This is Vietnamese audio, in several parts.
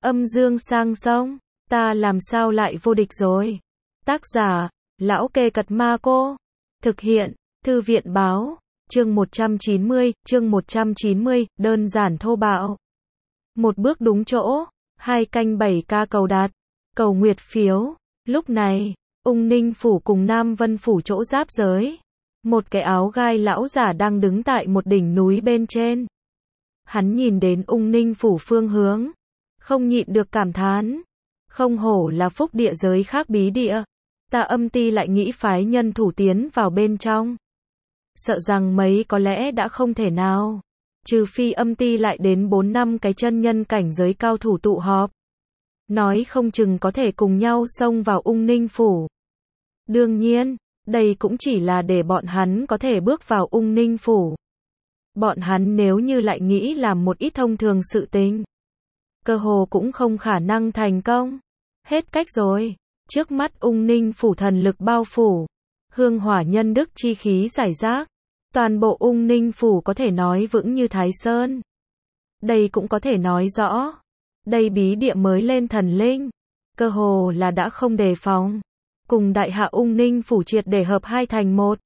Âm dương sang sông, ta làm sao lại vô địch rồi. Tác giả, Lão Kê Cật Ma Cô. Thực hiện, Thư viện Báo. Chương 190, đơn giản thô bạo. Một bước đúng chỗ, 2 canh 7 ca cầu đạt, cầu nguyệt phiếu. Lúc này, Ung Ninh Phủ cùng Nam Vân Phủ chỗ giáp giới. Một cái áo gai lão giả đang đứng tại một đỉnh núi bên trên. Hắn nhìn đến Ung Ninh Phủ phương hướng, không nhịn được cảm thán. Không hổ là phúc địa giới khác bí địa. Ta Âm Ti lại nghĩ phái nhân thủ tiến vào bên trong. Sợ rằng mấy có lẽ đã không thể nào. Trừ phi Âm Ti lại đến 4 năm cái chân nhân cảnh giới cao thủ tụ họp. Nói không chừng có thể cùng nhau xông vào Ung Ninh Phủ. Đương nhiên, đây cũng chỉ là để bọn hắn có thể bước vào Ung Ninh Phủ. Bọn hắn nếu như lại nghĩ làm một ít thông thường sự tình, cơ hồ cũng không khả năng thành công. Hết cách rồi. Trước mắt Ung Ninh Phủ thần lực bao phủ. Hương hỏa nhân đức chi khí rải rác. Toàn bộ Ung Ninh Phủ có thể nói vững như Thái Sơn. Đây cũng có thể nói rõ. Đây bí địa mới lên thần linh. Cơ hồ là đã không đề phòng. Cùng đại hạ Ung Ninh Phủ triệt để hợp hai thành một.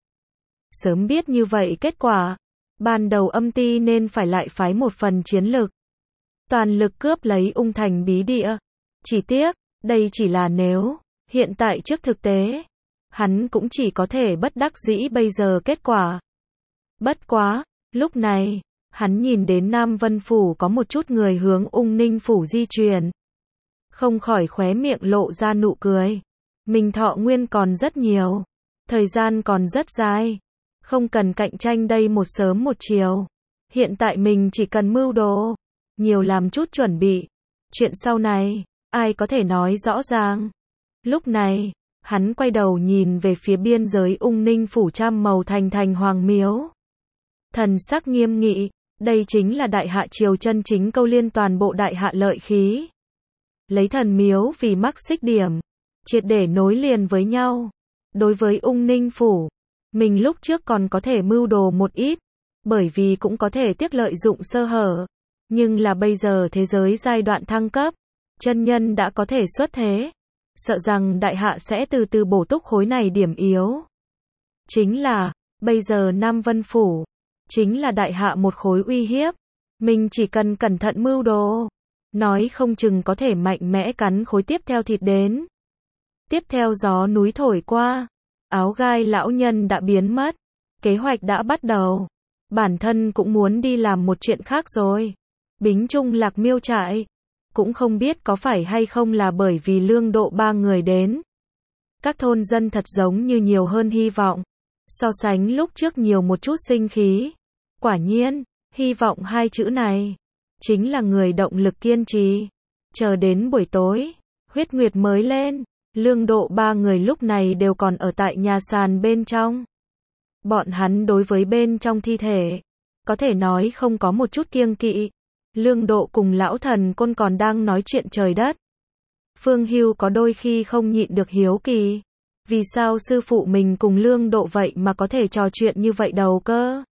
Sớm biết như vậy kết quả. Ban đầu Âm Ti nên phải lại phái một phần chiến lực. Toàn lực cướp lấy Ung Thành bí địa. Chỉ tiếc, đây chỉ là nếu. Hiện tại trước thực tế, hắn cũng chỉ có thể bất đắc dĩ bây giờ kết quả. Bất quá, lúc này, hắn nhìn đến Nam Vân Phủ có một chút người hướng Ung Ninh Phủ di chuyển. Không khỏi khóe miệng lộ ra nụ cười. Mình thọ nguyên còn rất nhiều. Thời gian còn rất dài. Không cần cạnh tranh đây một sớm một chiều. Hiện tại mình chỉ cần mưu đồ. Nhiều làm chút chuẩn bị. Chuyện sau này, ai có thể nói rõ ràng. Lúc này, hắn quay đầu nhìn về phía biên giới Ung Ninh Phủ trăm màu thành hoàng miếu. Thần sắc nghiêm nghị, đây chính là đại hạ triều chân chính câu liên toàn bộ đại hạ lợi khí. Lấy thần miếu vì mắc xích điểm, triệt để nối liền với nhau. Đối với Ung Ninh Phủ, mình lúc trước còn có thể mưu đồ một ít, bởi vì cũng có thể tiếc lợi dụng sơ hở. Nhưng là bây giờ thế giới giai đoạn thăng cấp, chân nhân đã có thể xuất thế. Sợ rằng đại hạ sẽ từ từ bổ túc khối này điểm yếu. Chính là, bây giờ Nam Vân Phủ, chính là đại hạ một khối uy hiếp. Mình chỉ cần cẩn thận mưu đồ, nói không chừng có thể mạnh mẽ cắn khối tiếp theo thịt đến. Tiếp theo gió núi thổi qua, áo gai lão nhân đã biến mất, kế hoạch đã bắt đầu. Bản thân cũng muốn đi làm một chuyện khác rồi. Bính Trung Lạc Miêu trại. Cũng không biết có phải hay không là bởi vì Lương Độ 3 người đến. Các thôn dân thật giống như nhiều hơn hy vọng. So sánh lúc trước nhiều một chút sinh khí. Quả nhiên, hy vọng hai chữ này chính là người động lực kiên trì. Chờ đến buổi tối, huyết nguyệt mới lên. Lương Độ 3 người lúc này đều còn ở tại nhà sàn bên trong. Bọn hắn đối với bên trong thi thể, có thể nói không có một chút kiêng kỵ. Lương Độ cùng lão thần côn còn đang nói chuyện trời đất. Phương Hưu có đôi khi không nhịn được hiếu kỳ. Vì sao sư phụ mình cùng Lương Độ vậy mà có thể trò chuyện như vậy đầu cơ?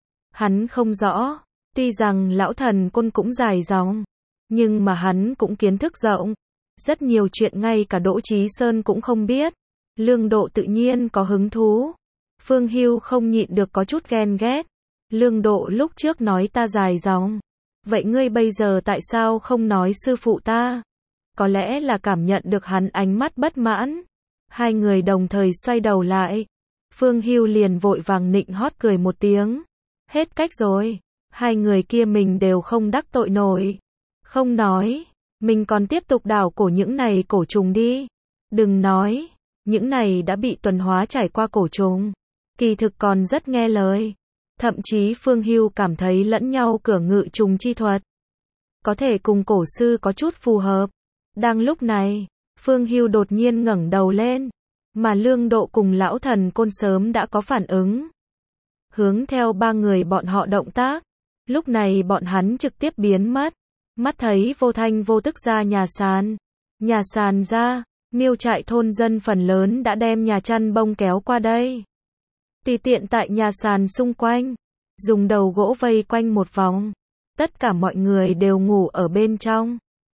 Hắn không rõ. Tuy rằng lão thần côn cũng dài dòng, nhưng mà hắn cũng kiến thức rộng. Rất nhiều chuyện ngay cả Đỗ Chí Sơn cũng không biết. Lương Độ tự nhiên có hứng thú. Phương Hưu không nhịn được có chút ghen ghét. Lương Độ lúc trước nói ta dài dòng. Vậy ngươi bây giờ tại sao không nói sư phụ ta? Có lẽ là cảm nhận được hắn ánh mắt bất mãn. Hai người đồng thời xoay đầu lại. Phương Hưu liền vội vàng nịnh hót cười một tiếng. Hết cách rồi. Hai người kia mình đều không đắc tội nổi. Không nói. Mình còn tiếp tục đào cổ những này cổ trùng đi. Đừng nói. Những này đã bị tuần hóa trải qua cổ trùng. Kỳ thực còn rất nghe lời. Thậm chí Phương Hưu cảm thấy lẫn nhau cửa ngự trùng chi thuật có thể cùng cổ sư có chút phù hợp. Đang lúc này, Phương Hưu đột nhiên ngẩng đầu lên, mà Lương Độ cùng lão thần côn sớm đã có phản ứng. Hướng theo 3 người bọn họ động tác, lúc này bọn hắn trực tiếp biến mất. Mắt thấy vô thanh vô tức ra nhà sàn. Nhà sàn ra, miêu trại thôn dân phần lớn đã đem nhà chăn bông kéo qua đây. Tùy tiện tại nhà sàn xung quanh, dùng đầu gỗ vây quanh một vòng. Tất cả mọi người đều ngủ ở bên trong.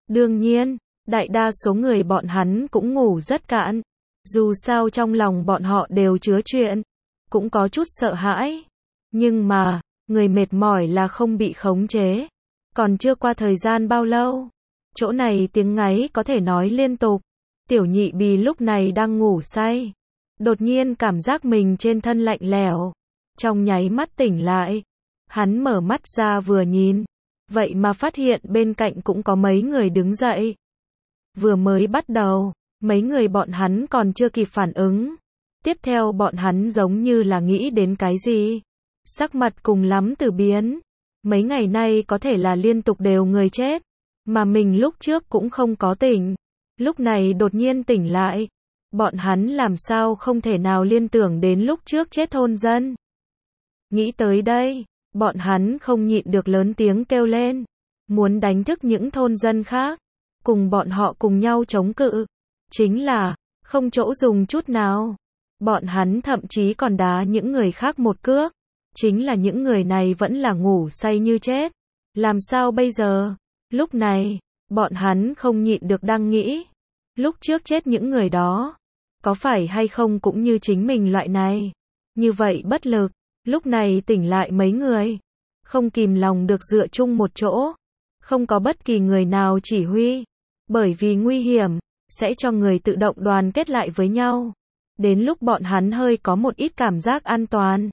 Đương nhiên, đại đa số người bọn hắn cũng ngủ rất cạn. Dù sao trong lòng bọn họ đều chứa chuyện, cũng có chút sợ hãi. Nhưng mà, người mệt mỏi là không bị khống chế. Còn chưa qua thời gian bao lâu, chỗ này tiếng ngáy có thể nói liên tục. Tiểu nhị bì lúc này đang ngủ say. Đột nhiên cảm giác mình trên thân lạnh lẽo. Trong nháy mắt tỉnh lại. Hắn mở mắt ra vừa nhìn. Vậy mà phát hiện bên cạnh cũng có mấy người đứng dậy. Vừa mới bắt đầu, mấy người bọn hắn còn chưa kịp phản ứng. Tiếp theo bọn hắn giống như là nghĩ đến cái gì. Sắc mặt cùng lắm từ biến. Mấy ngày nay có thể là liên tục đều người chết. Mà mình lúc trước cũng không có tỉnh. Lúc này đột nhiên tỉnh lại. Bọn hắn làm sao không thể nào liên tưởng đến lúc trước chết thôn dân. Nghĩ tới đây, bọn hắn không nhịn được lớn tiếng kêu lên. Muốn đánh thức những thôn dân khác. Cùng bọn họ cùng nhau chống cự. Chính là, không chỗ dùng chút nào. Bọn hắn thậm chí còn đá những người khác một cước. Chính là những người này vẫn là ngủ say như chết. Làm sao bây giờ? Lúc này, bọn hắn không nhịn được đang nghĩ. Lúc trước chết những người đó, có phải hay không cũng như chính mình loại này. Như vậy bất lực, lúc này tỉnh lại mấy người. Không kìm lòng được dựa chung một chỗ. Không có bất kỳ người nào chỉ huy. Bởi vì nguy hiểm, sẽ cho người tự động đoàn kết lại với nhau. Đến lúc bọn hắn hơi có một ít cảm giác an toàn.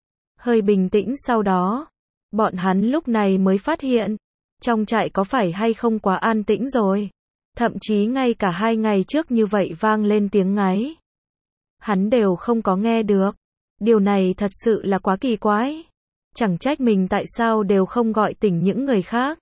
Hơi bình tĩnh sau đó, bọn hắn lúc này mới phát hiện, trong trại có phải hay không quá an tĩnh rồi. Thậm chí ngay cả 2 ngày trước như vậy vang lên tiếng ngáy. Hắn đều không có nghe được. Điều này thật sự là quá kỳ quái. Chẳng trách mình tại sao đều không gọi tỉnh những người khác.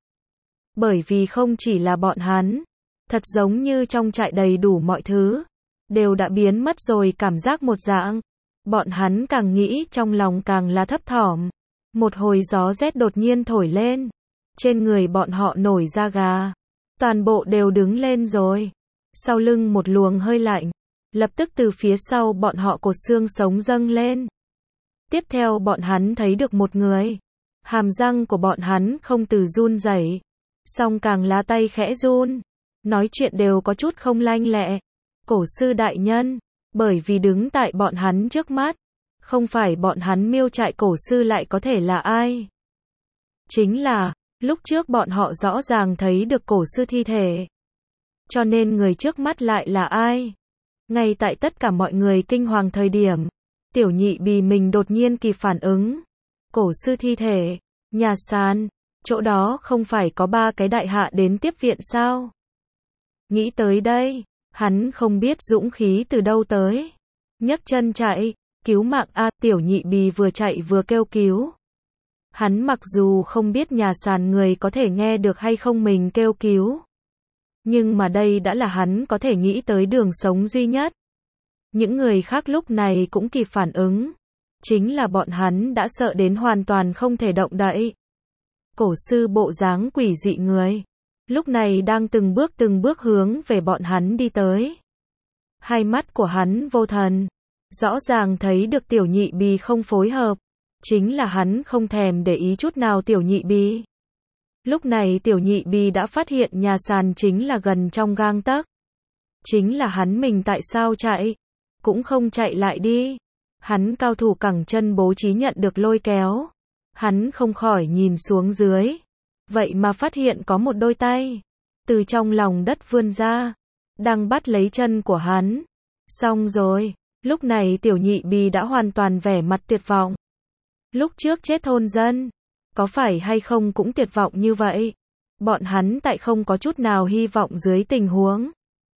Bởi vì không chỉ là bọn hắn, thật giống như trong trại đầy đủ mọi thứ, đều đã biến mất rồi cảm giác một dạng. Bọn hắn càng nghĩ trong lòng càng là thấp thỏm. Một hồi gió rét đột nhiên thổi lên. Trên người bọn họ nổi da gà. Toàn bộ đều đứng lên rồi. Sau lưng một luồng hơi lạnh. Lập tức từ phía sau bọn họ cột xương sống dâng lên. Tiếp theo bọn hắn thấy được một người. Hàm răng của bọn hắn không từ run rẩy, song càng lá tay khẽ run. Nói chuyện đều có chút không lanh lẹ. Cổ sư đại nhân. Bởi vì đứng tại bọn hắn trước mắt. Không phải bọn hắn miêu trại cổ sư lại có thể là ai. Chính là, lúc trước bọn họ rõ ràng thấy được cổ sư thi thể. Cho nên người trước mắt lại là ai? Ngay tại tất cả mọi người kinh hoàng thời điểm, tiểu nhị bì mình đột nhiên kịp phản ứng. Cổ sư thi thể, nhà sàn, chỗ đó không phải có 3 cái đại hạ đến tiếp viện sao? Nghĩ tới đây, hắn không biết dũng khí từ đâu tới. Nhấc chân chạy, cứu mạng a, tiểu nhị bì vừa chạy vừa kêu cứu. Hắn mặc dù không biết nhà sàn người có thể nghe được hay không mình kêu cứu. Nhưng mà đây đã là hắn có thể nghĩ tới đường sống duy nhất. Những người khác lúc này cũng kịp phản ứng. Chính là bọn hắn đã sợ đến hoàn toàn không thể động đậy. Cổ sư bộ dáng quỷ dị người. Lúc này đang từng bước hướng về bọn hắn đi tới. Hai mắt của hắn vô thần. Rõ ràng thấy được tiểu nhị bì không phối hợp. Chính là hắn không thèm để ý chút nào tiểu nhị bì. Lúc này tiểu nhị bì đã phát hiện nhà sàn chính là gần trong gang tấc. Chính là hắn mình tại sao chạy? Cũng không chạy lại đi. Hắn cao thủ cẳng chân bố trí nhận được lôi kéo. Hắn không khỏi nhìn xuống dưới. Vậy mà phát hiện có một đôi tay. Từ trong lòng đất vươn ra. Đang bắt lấy chân của hắn. Xong rồi. Lúc này tiểu nhị bì đã hoàn toàn vẻ mặt tuyệt vọng. Lúc trước chết thôn dân. Có phải hay không cũng tuyệt vọng như vậy. Bọn hắn tại không có chút nào hy vọng dưới tình huống.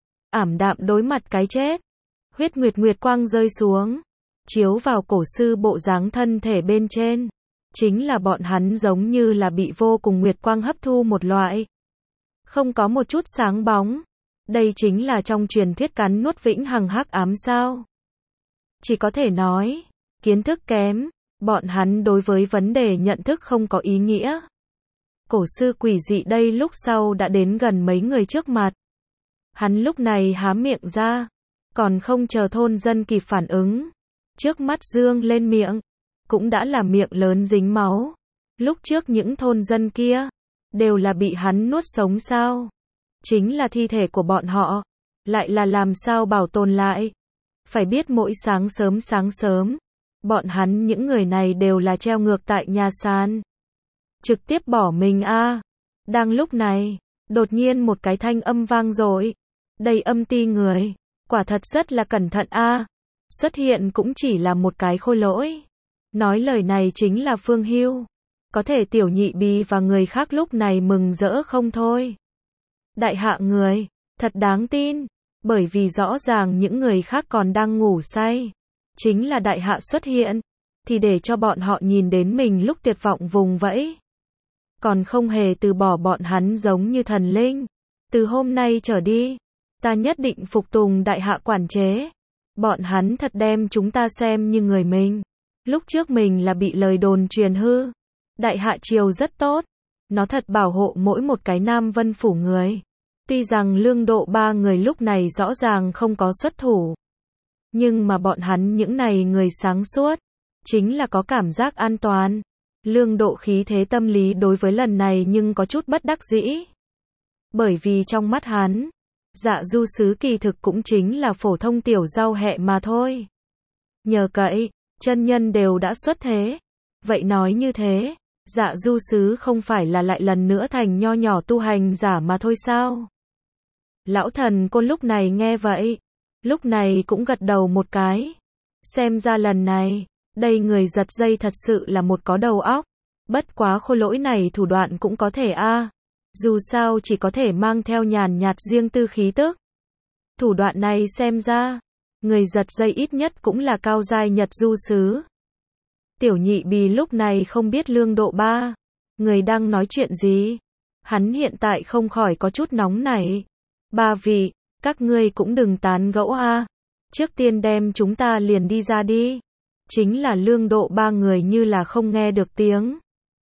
Ảm đạm đối mặt cái chết. Huyết nguyệt quang rơi xuống. Chiếu vào cổ sư bộ dáng thân thể bên trên. Chính là bọn hắn giống như là bị vô cùng nguyệt quang hấp thu một loại. Không có một chút sáng bóng. Đây chính là trong truyền thuyết cắn nuốt vĩnh hằng hắc ám sao. Chỉ có thể nói, kiến thức kém, bọn hắn đối với vấn đề nhận thức không có ý nghĩa. Cổ sư quỷ dị đây lúc sau đã đến gần mấy người trước mặt. Hắn lúc này há miệng ra, còn không chờ thôn dân kịp phản ứng. Trước mắt dương lên miệng, cũng đã là miệng lớn dính máu. Lúc trước những thôn dân kia, đều là bị hắn nuốt sống sao. chính là thi thể của bọn họ, lại là làm sao bảo tồn lại. Phải biết mỗi sáng sớm, bọn hắn những người này đều là treo ngược tại nhà sàn. Trực tiếp bỏ mình a. Đang lúc này, đột nhiên một cái thanh âm vang dội. Đây âm ti người, quả thật rất là cẩn thận a. Xuất hiện cũng chỉ là một cái khôi lỗi. Nói lời này chính là Phương Hưu. Có thể Tiểu Nhị Bì và người khác lúc này mừng rỡ không thôi. Đại hạ người, thật đáng tin, bởi vì rõ ràng những người khác còn đang ngủ say. Chính là đại hạ xuất hiện, thì để cho bọn họ nhìn đến mình lúc tuyệt vọng vùng vẫy. Còn không hề từ bỏ bọn hắn giống như thần linh. Từ hôm nay trở đi, ta nhất định phục tùng đại hạ quản chế. Bọn hắn thật đem chúng ta xem như người mình. Lúc trước mình là bị lời đồn truyền hư. Đại hạ triều rất tốt. Nó thật bảo hộ mỗi một cái Nam Vân Phủ người. Tuy rằng Lương Độ ba người lúc này rõ ràng không có xuất thủ. Nhưng mà bọn hắn những này người sáng suốt. Chính là có cảm giác an toàn. Lương Độ khí thế tâm lý đối với lần này nhưng có chút bất đắc dĩ. Bởi vì trong mắt hắn, Dạ Du Sứ kỳ thực cũng chính là phổ thông tiểu rau hẹ mà thôi. Nhờ cậy, chân nhân đều đã xuất thế. Vậy nói như thế, Dạ Du Sứ không phải là lại lần nữa thành nho nhỏ tu hành giả mà thôi sao? Lão Thần Côn lúc này nghe vậy, lúc này cũng gật đầu một cái. Xem ra lần này, đây người giật dây thật sự là một có đầu óc. Bất quá khôi lỗi này thủ đoạn cũng có thể a. Dù sao chỉ có thể mang theo nhàn nhạt riêng tư khí tức. Thủ đoạn này xem ra, người giật dây ít nhất cũng là cao giai Nhật Du Sứ. Tiểu Nhị Bì lúc này không biết Lương Độ ba người đang nói chuyện gì. Hắn hiện tại không khỏi có chút nóng nảy. Ba vị, các ngươi cũng đừng tán gẫu a. Trước tiên đem chúng ta liền đi ra đi. Chính là Lương Độ ba người như là không nghe được tiếng.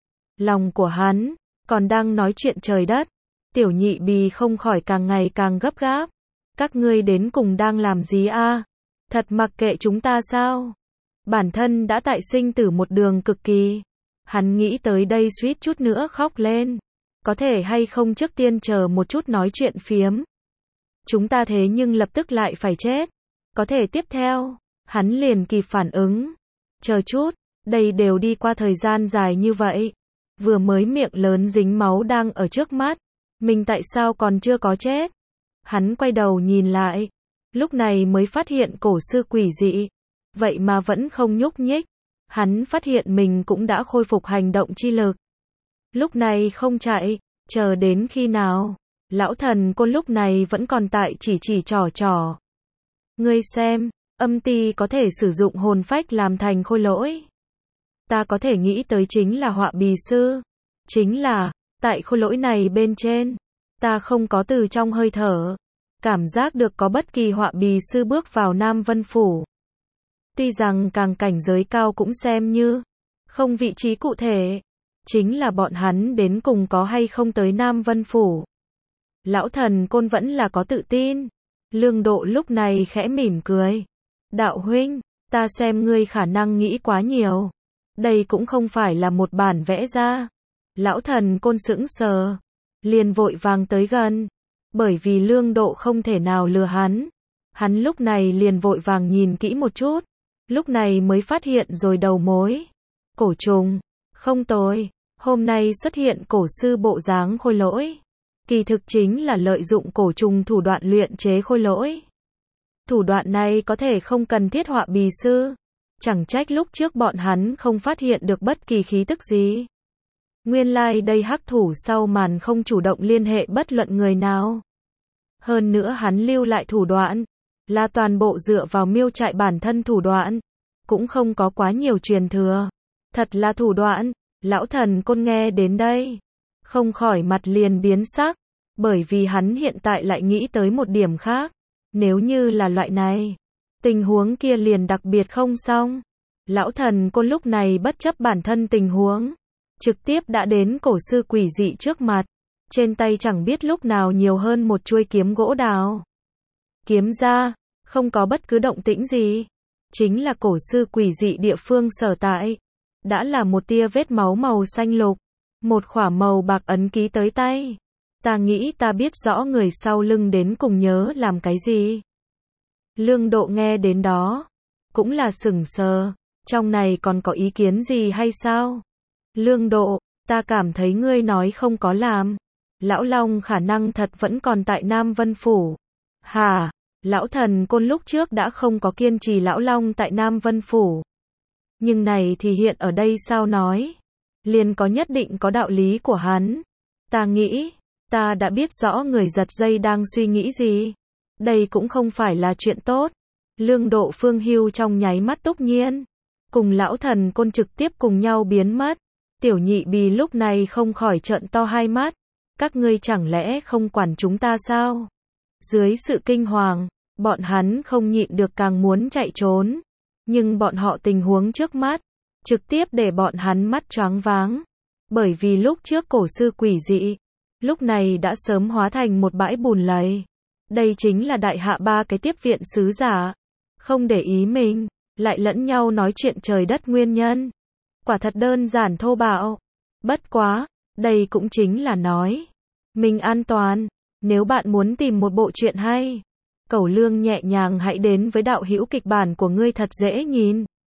Lòng của hắn còn đang nói chuyện trời đất. Tiểu Nhị Bì không khỏi càng ngày càng gấp gáp. Các ngươi đến cùng đang làm gì a? Thật mặc kệ chúng ta sao? Bản thân đã tại sinh tử một đường cực kỳ. Hắn nghĩ tới đây suýt chút nữa khóc lên. Có thể hay không trước tiên chờ một chút nói chuyện phiếm. Chúng ta thế nhưng lập tức lại phải chết. Có thể tiếp theo, hắn liền kịp phản ứng. Chờ chút, đây đều đi qua thời gian dài như vậy. Vừa mới miệng lớn dính máu đang ở trước mắt. Mình tại sao còn chưa có chết? Hắn quay đầu nhìn lại. Lúc này mới phát hiện cổ sư quỷ dị. Vậy mà vẫn không nhúc nhích. Hắn phát hiện mình cũng đã khôi phục hành động chi lực. Lúc này không chạy, chờ đến khi nào? Lão Thần Côn lúc này vẫn còn tại chỉ trò. Ngươi xem, âm ti có thể sử dụng hồn phách làm thành khôi lỗi. Ta có thể nghĩ tới chính là Họa Bì Sư. Chính là, tại khôi lỗi này bên trên, ta không có từ trong hơi thở. Cảm giác được có bất kỳ Họa Bì Sư bước vào Nam Vân Phủ. Tuy rằng càng cảnh giới cao cũng xem như không vị trí cụ thể. Chính là bọn hắn đến cùng có hay không tới Nam Vân Phủ. Lão Thần Côn vẫn là có tự tin. Lương Độ lúc này khẽ mỉm cười. Đạo huynh, ta xem ngươi khả năng nghĩ quá nhiều. Đây cũng không phải là một bản vẽ ra. Lão Thần Côn sững sờ. Liền vội vàng tới gần. Bởi vì Lương Độ không thể nào lừa hắn. Hắn lúc này liền vội vàng nhìn kỹ một chút. Lúc này mới phát hiện rồi đầu mối. Cổ trùng. Không tồi. Hôm nay xuất hiện cổ sư bộ dáng khôi lỗi. Kỳ thực chính là lợi dụng cổ trùng thủ đoạn luyện chế khôi lỗi. Thủ đoạn này có thể không cần thiết Họa Bì Sư. Chẳng trách lúc trước bọn hắn không phát hiện được bất kỳ khí tức gì. Nguyên lai đây hắc thủ sau màn không chủ động liên hệ bất luận người nào. Hơn nữa hắn lưu lại thủ đoạn, là toàn bộ dựa vào miêu trại bản thân thủ đoạn. Cũng không có quá nhiều truyền thừa. Thật là thủ đoạn. Lão Thần Côn nghe đến đây, không khỏi mặt liền biến sắc. Bởi vì hắn hiện tại lại nghĩ tới một điểm khác. Nếu như là loại này, tình huống kia liền đặc biệt không xong. Lão Thần Côn lúc này bất chấp bản thân tình huống, trực tiếp đã đến cổ sư quỷ dị trước mặt. Trên tay chẳng biết lúc nào nhiều hơn một chuôi kiếm gỗ đào. Kiếm ra, không có bất cứ động tĩnh gì. Chính là cổ sư quỷ dị địa phương sở tại. Đã là một tia vết máu màu xanh lục. Một khỏa màu bạc ấn ký tới tay. Ta nghĩ ta biết rõ người sau lưng đến cùng nhớ làm cái gì. Lương Độ nghe đến đó, cũng là sững sờ, trong này còn có ý kiến gì hay sao? Lương Độ, ta cảm thấy ngươi nói không có làm. Lão Long khả năng thật vẫn còn tại Nam Vân Phủ. Hả? Lão Thần Côn lúc trước đã không có kiên trì Lão Long tại Nam Vân Phủ. Nhưng này thì hiện ở đây sao nói? Liền có nhất định có đạo lý của hắn. Ta nghĩ, ta đã biết rõ người giật dây đang suy nghĩ gì. Đây cũng không phải là chuyện tốt. Lương Độ Phương Hưu trong nháy mắt túc nhiên. Cùng Lão Thần Côn trực tiếp cùng nhau biến mất. Tiểu Nhị Bì lúc này không khỏi trợn to hai mắt. Các ngươi chẳng lẽ không quản chúng ta sao? Dưới sự kinh hoàng, bọn hắn không nhịn được càng muốn chạy trốn. Nhưng bọn họ tình huống trước mắt, trực tiếp để bọn hắn mắt choáng váng. Bởi vì lúc trước cổ sư quỷ dị, lúc này đã sớm hóa thành một bãi bùn lầy. Đây chính là đại hạ ba cái tiếp viện sứ giả. Không để ý mình, lại lẫn nhau nói chuyện trời đất nguyên nhân. Quả thật đơn giản thô bạo. Bất quá, đây cũng chính là nói. Mình an toàn. Nếu bạn muốn tìm một bộ truyện hay, Cẩu Lương nhẹ nhàng hãy đến với đạo hữu kịch bản của ngươi thật dễ nhìn.